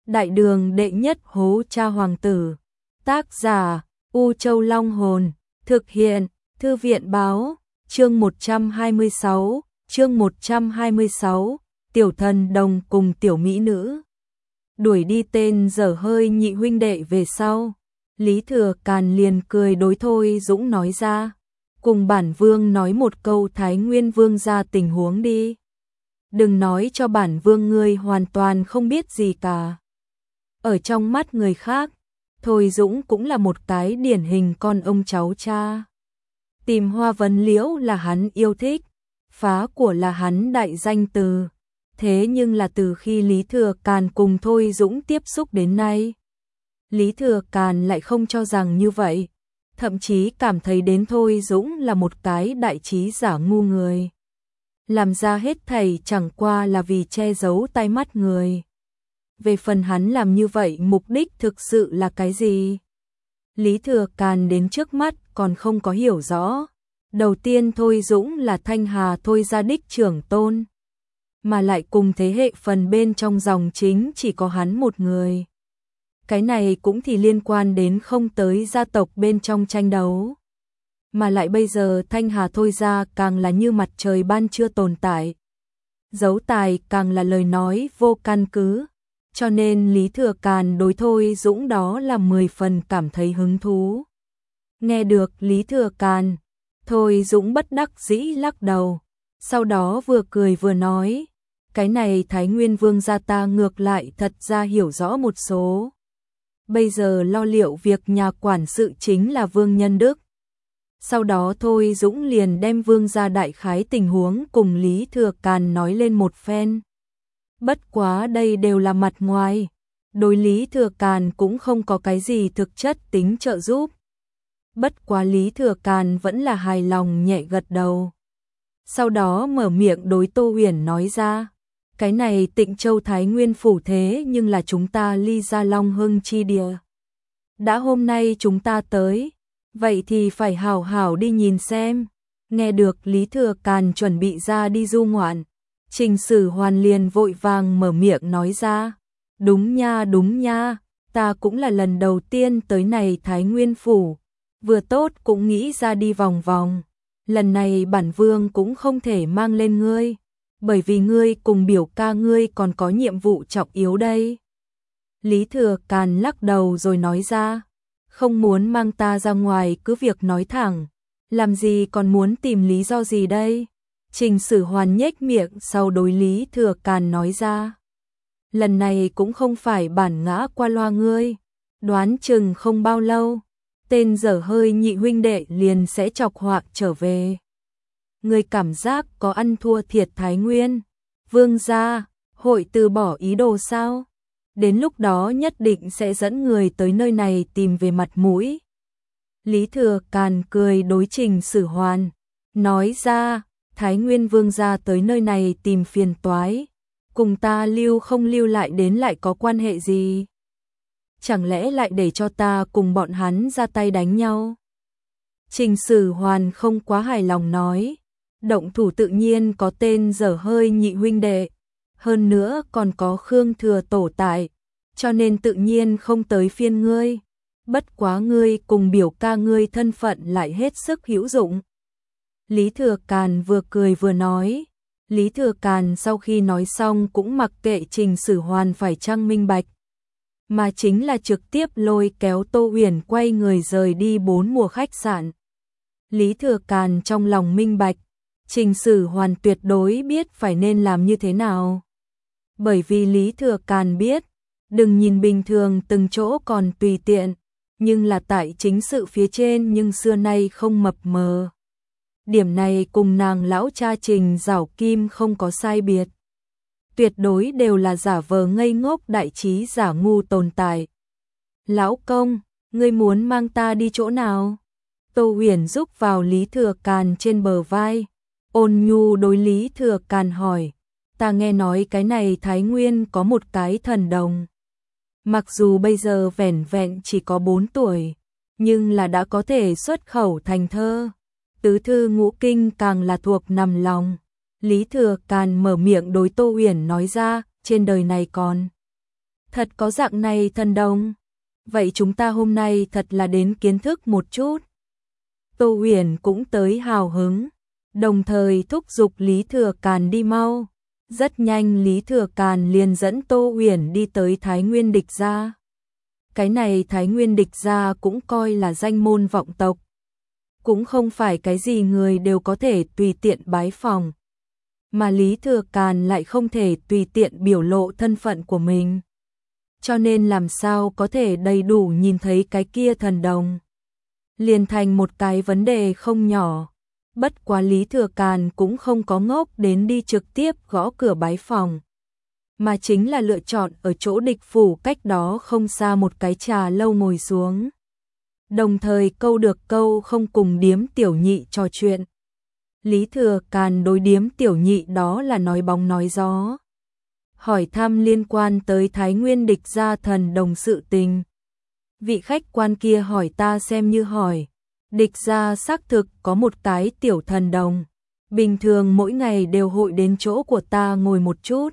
Đại đường đệ nhất hố cha hoàng tử. Tác giả U Châu Long Hồn. Thực hiện Thư viện Báo. Chương 126. Tiểu thần đồng cùng tiểu mỹ nữ đuổi đi tên dở hơi nhị huynh đệ về sau. Lý Thừa Càn liền cười đối Thôi Dũng nói ra, cùng bản vương nói một câu Thái Nguyên vương ra tình huống đi. Đừng nói cho bản vương ngươi hoàn toàn không biết gì cả. Ở trong mắt người khác, Thôi Dũng cũng là một cái điển hình con ông cháu cha. Tìm hoa vấn liễu là hắn yêu thích, phá của là hắn đại danh từ. Thế nhưng là từ khi Lý Thừa Càn cùng Thôi Dũng tiếp xúc đến nay, Lý Thừa Càn lại không cho rằng như vậy, thậm chí cảm thấy đến Thôi Dũng là một cái đại trí giả ngu người. Làm ra hết thảy chẳng qua là vì che giấu tai mắt người. Về phần hắn làm như vậy mục đích thực sự là cái gì? Lý Thừa Càn đến trước mắt còn không có hiểu rõ. Đầu tiên Thôi Dũng là Thanh Hà Thôi gia đích trưởng tôn, mà lại cùng thế hệ phần bên trong dòng chính chỉ có hắn một người. Cái này cũng thì liên quan đến không tới gia tộc bên trong tranh đấu. Mà lại bây giờ Thanh Hà Thôi gia càng là như mặt trời ban trưa tồn tại. Giấu tài càng là lời nói vô căn cứ. Cho nên Lý Thừa Càn đối Thôi Dũng đó là 10 phần cảm thấy hứng thú. Nghe được Lý Thừa Càn, Thôi Dũng bất đắc dĩ lắc đầu. Sau đó vừa cười vừa nói, cái này Thái Nguyên vương gia ta ngược lại thật ra hiểu rõ một số. Bây giờ lo liệu việc nhà quản sự chính là Vương Nhân Đức. Sau đó Thôi Dũng liền đem vương gia đại khái tình huống cùng Lý Thừa Càn nói lên một phen. Bất quá đây đều là mặt ngoài, đối Lý Thừa Càn cũng không có cái gì thực chất tính trợ giúp. Bất quá Lý Thừa Càn vẫn là hài lòng nhẹ gật đầu. Sau đó mở miệng đối Tô Huyền nói ra, cái này Tịnh Châu Thái Nguyên phủ thế nhưng là chúng ta ly gia Long Hưng chi địa. Đã hôm nay chúng ta tới, vậy thì phải hảo hảo đi nhìn xem. Nghe được Lý Thừa Càn chuẩn bị ra đi du ngoạn, Trình Sử Hoàn liền vội vàng mở miệng nói ra, đúng nha, ta cũng là lần đầu tiên tới này Thái Nguyên phủ, vừa tốt cũng nghĩ ra đi vòng vòng. Lần này bản vương cũng không thể mang lên ngươi, bởi vì ngươi cùng biểu ca ngươi còn có nhiệm vụ trọng yếu đây. Lý Thừa Càn lắc đầu rồi nói ra, không muốn mang ta ra ngoài cứ việc nói thẳng, làm gì còn muốn tìm lý do gì đây? Trình Sử Hoàn nhếch miệng sau đối Lý Thừa Càn nói ra, lần này cũng không phải bản ngã qua loa ngươi, đoán chừng không bao lâu, tên dở hơi nhị huynh đệ liền sẽ chọc họa trở về. Ngươi cảm giác có ăn thua thiệt Thái Nguyên vương gia hội từ bỏ ý đồ sao? Đến lúc đó nhất định sẽ dẫn người tới nơi này tìm về mặt mũi. Lý Thừa Càn cười đối Trình Sử Hoàn, nói ra, Thái Nguyên vương gia tới nơi này tìm phiền toái, cùng ta lưu không lưu lại đến lại có quan hệ gì? Chẳng lẽ lại để cho ta cùng bọn hắn ra tay đánh nhau? Trình Sử Hoàn không quá hài lòng nói, động thủ tự nhiên có tên dở hơi nhị huynh đệ, hơn nữa còn có Khương Thừa Tổ tại, cho nên tự nhiên không tới phiên ngươi. Bất quá ngươi cùng biểu ca ngươi thân phận lại hết sức hữu dụng. Lý Thừa Càn vừa cười vừa nói. Lý Thừa Càn sau khi nói xong cũng mặc kệ Trình Sử Hoàn phải chăng minh bạch, mà chính là trực tiếp lôi kéo Tô Huyền quay người rời đi 4 mùa khách sạn. Lý Thừa Càn trong lòng minh bạch, Trình Sử Hoàn tuyệt đối biết phải nên làm như thế nào. Bởi vì Lý Thừa Càn biết, đừng nhìn bình thường từng chỗ còn tùy tiện, nhưng là tại chính sự phía trên nhưng xưa nay không mập mờ. Điểm này cùng nàng lão cha Trình Giảo Kim không có sai biệt. Tuyệt đối đều là giả vờ ngây ngốc đại trí giả ngu tồn tại. Lão công, ngươi muốn mang ta đi chỗ nào? Tô Huyền giúp vào Lý Thừa Càn trên bờ vai, ôn nhu đối Lý Thừa Càn hỏi, ta nghe nói cái này Thái Nguyên có một cái thần đồng. Mặc dù bây giờ vẻn vẹn chỉ có 4 tuổi, nhưng là đã có thể xuất khẩu thành thơ. Tứ thư ngũ kinh càng là thuộc nằm lòng. Lý Thừa Càn mở miệng đối Tô Huyền nói ra, trên đời này còn Thật có dạng này thần đồng. Vậy chúng ta hôm nay thật là đến kiến thức một chút. Tô Huyền cũng tới hào hứng, đồng thời thúc giục Lý Thừa Càn đi mau. Rất nhanh Lý Thừa Càn liền dẫn Tô Huyền đi tới Thái Nguyên Địch gia. Cái này Thái Nguyên Địch gia cũng coi là danh môn vọng tộc. Cũng không phải cái gì người đều có thể tùy tiện bái phỏng. Mà Lý Thừa Càn lại không thể tùy tiện biểu lộ thân phận của mình. Cho nên làm sao có thể đầy đủ nhìn thấy cái kia thần đồng. Liền thành một cái vấn đề không nhỏ. Bất quá Lý Thừa Càn cũng không có ngốc đến đi trực tiếp gõ cửa bái phòng. Mà chính là lựa chọn ở chỗ địch phủ cách đó không xa một cái trà lâu ngồi xuống. Đồng thời câu được câu không cùng Điếm Tiểu Nhị trò chuyện. Lý Thừa Càn đối Điếm Tiểu Nhị đó là nói bóng nói gió. Hỏi thăm liên quan tới Thái Nguyên Địch gia thần đồng sự tình. Vị khách quan kia hỏi ta xem như hỏi. Địch gia xác thực có một cái tiểu thần đồng. Bình thường mỗi ngày đều hội đến chỗ của ta ngồi một chút.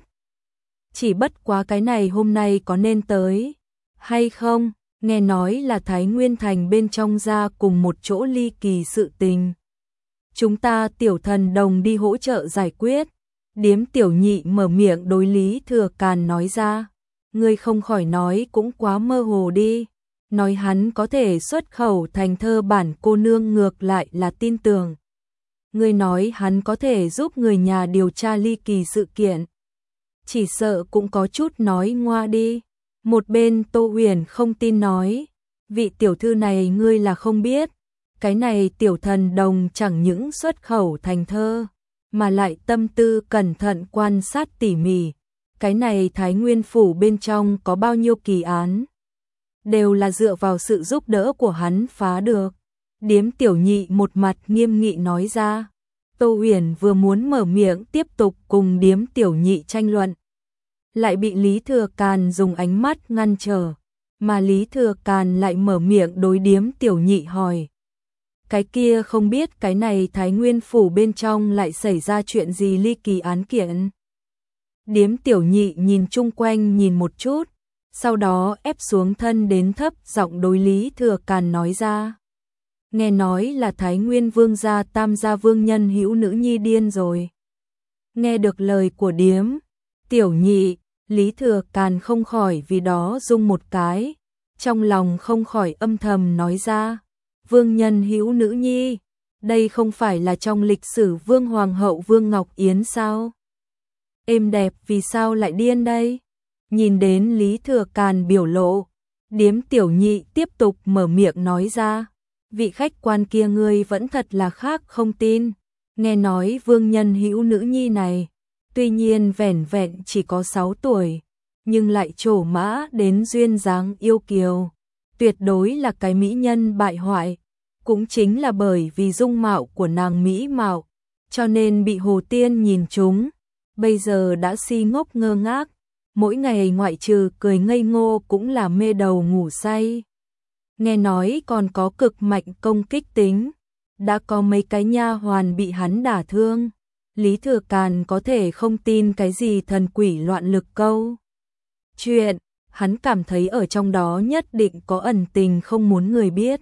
Chỉ bất quá cái này hôm nay có nên tới hay không? Nghe nói là Thái Nguyên Thành bên trong ra cùng một chỗ ly kỳ sự tình. Chúng ta tiểu thần đồng đi hỗ trợ giải quyết. Điếm Tiểu Nhị mở miệng đối Lý Thừa Càn nói ra. Ngươi không khỏi nói cũng quá mơ hồ đi. Nói hắn có thể xuất khẩu thành thơ bản cô nương ngược lại là tin tưởng. Ngươi nói hắn có thể giúp người nhà điều tra ly kỳ sự kiện. Chỉ sợ cũng có chút nói ngoa đi. Một bên Tô Huyền không tin nói. Vị tiểu thư này ngươi là không biết. Cái này tiểu thần đồng chẳng những xuất khẩu thành thơ, mà lại tâm tư cẩn thận quan sát tỉ mỉ. Cái này Thái Nguyên Phủ bên trong có bao nhiêu kỳ án, đều là dựa vào sự giúp đỡ của hắn phá được. Điếm Tiểu Nhị một mặt nghiêm nghị nói ra. Tô Huyền vừa muốn mở miệng tiếp tục cùng Điếm Tiểu Nhị tranh luận, lại bị Lý Thừa Càn dùng ánh mắt ngăn trở, mà Lý Thừa Càn lại mở miệng đối Điếm Tiểu Nhị hỏi. Cái kia không biết cái này Thái Nguyên Phủ bên trong lại xảy ra chuyện gì ly kỳ án kiện. Điếm Tiểu Nhị nhìn chung quanh nhìn một chút, sau đó ép xuống thân đến thấp giọng đối Lý Thừa Càn nói ra. Nghe nói là Thái Nguyên Vương gia Tam gia vương nhân hữu nữ nhi điên rồi. Nghe được lời của Điếm Tiểu Nhị, Lý Thừa Càn không khỏi vì đó rung một cái, trong lòng không khỏi âm thầm nói ra. Vương nhân hữu nữ nhi, đây không phải là trong lịch sử Vương Hoàng hậu Vương Ngọc Yến sao? Êm đẹp vì sao lại điên đây? Nhìn đến Lý Thừa Càn biểu lộ, Điếm Tiểu Nhị tiếp tục mở miệng nói ra. Vị khách quan kia ngươi vẫn thật là khác không tin. Nghe nói vương nhân hữu nữ nhi này, tuy nhiên vẻn vẹn chỉ có 6 tuổi, nhưng lại trổ mã đến duyên dáng yêu kiều. Tuyệt đối là cái mỹ nhân bại hoại. Cũng chính là bởi vì dung mạo của nàng mỹ mạo, cho nên bị Hồ Tiên nhìn trúng. Bây giờ đã si ngốc ngơ ngác, mỗi ngày ngoại trừ cười ngây ngô cũng là mê đầu ngủ say. Nghe nói còn có cực mạnh công kích tính, đã có mấy cái nha hoàn bị hắn đả thương. Lý Thừa Càn có thể không tin cái gì thần quỷ loạn lực câu chuyện, hắn cảm thấy ở trong đó nhất định có ẩn tình không muốn người biết.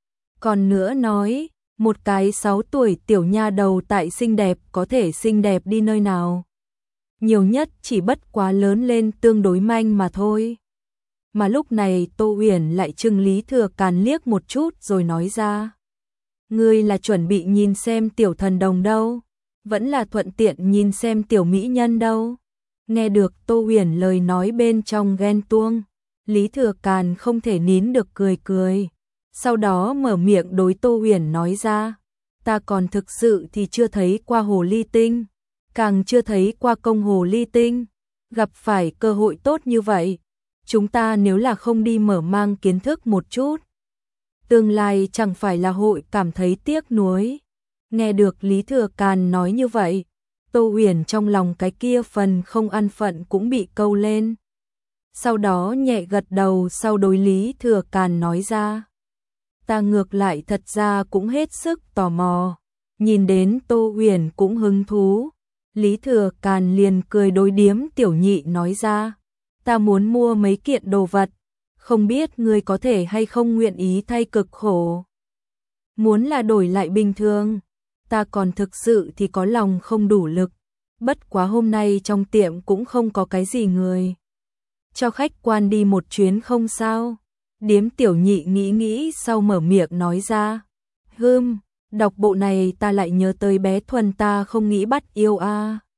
Còn nữa nói, một cái 6 tuổi tiểu nha đầu tại xinh đẹp có thể xinh đẹp đi nơi nào. Nhiều nhất chỉ bất quá lớn lên tương đối manh mà thôi. Mà lúc này Tô Huyền lại trừng Lý Thừa Càn liếc một chút rồi nói ra. Ngươi là chuẩn bị nhìn xem tiểu thần đồng đâu, vẫn là thuận tiện nhìn xem tiểu mỹ nhân đâu. Nghe được Tô Huyền lời nói bên trong ghen tuông, Lý Thừa Càn không thể nín được cười cười. Sau đó mở miệng đối Tô Huyền nói ra. Ta còn thực sự thì chưa thấy qua hồ ly tinh, càng chưa thấy qua công hồ ly tinh. Gặp phải cơ hội tốt như vậy, chúng ta nếu là không đi mở mang kiến thức một chút, tương lai chẳng phải là hội cảm thấy tiếc nuối. Nghe được Lý Thừa Càn nói như vậy, Tô Huyền trong lòng cái kia phần không an phận cũng bị câu lên. Sau đó nhẹ gật đầu sau đối Lý Thừa Càn nói ra. Ta ngược lại thật ra cũng hết sức tò mò. Nhìn đến Tô Huyền cũng hứng thú, Lý Thừa Càn liền cười đối Điếm Tiểu Nhị nói ra. ta muốn mua mấy kiện đồ vật, không biết ngươi có thể hay không nguyện ý thay cực khổ. Muốn là đổi lại bình thường, ta còn thực sự thì có lòng không đủ lực, bất quá hôm nay trong tiệm cũng không có cái gì người. Cho khách quan đi một chuyến không sao? Điếm Tiểu Nhị nghĩ sau mở miệng nói ra. Đọc bộ này ta lại nhớ tới bé Thuần ta không nghĩ bắt yêu a.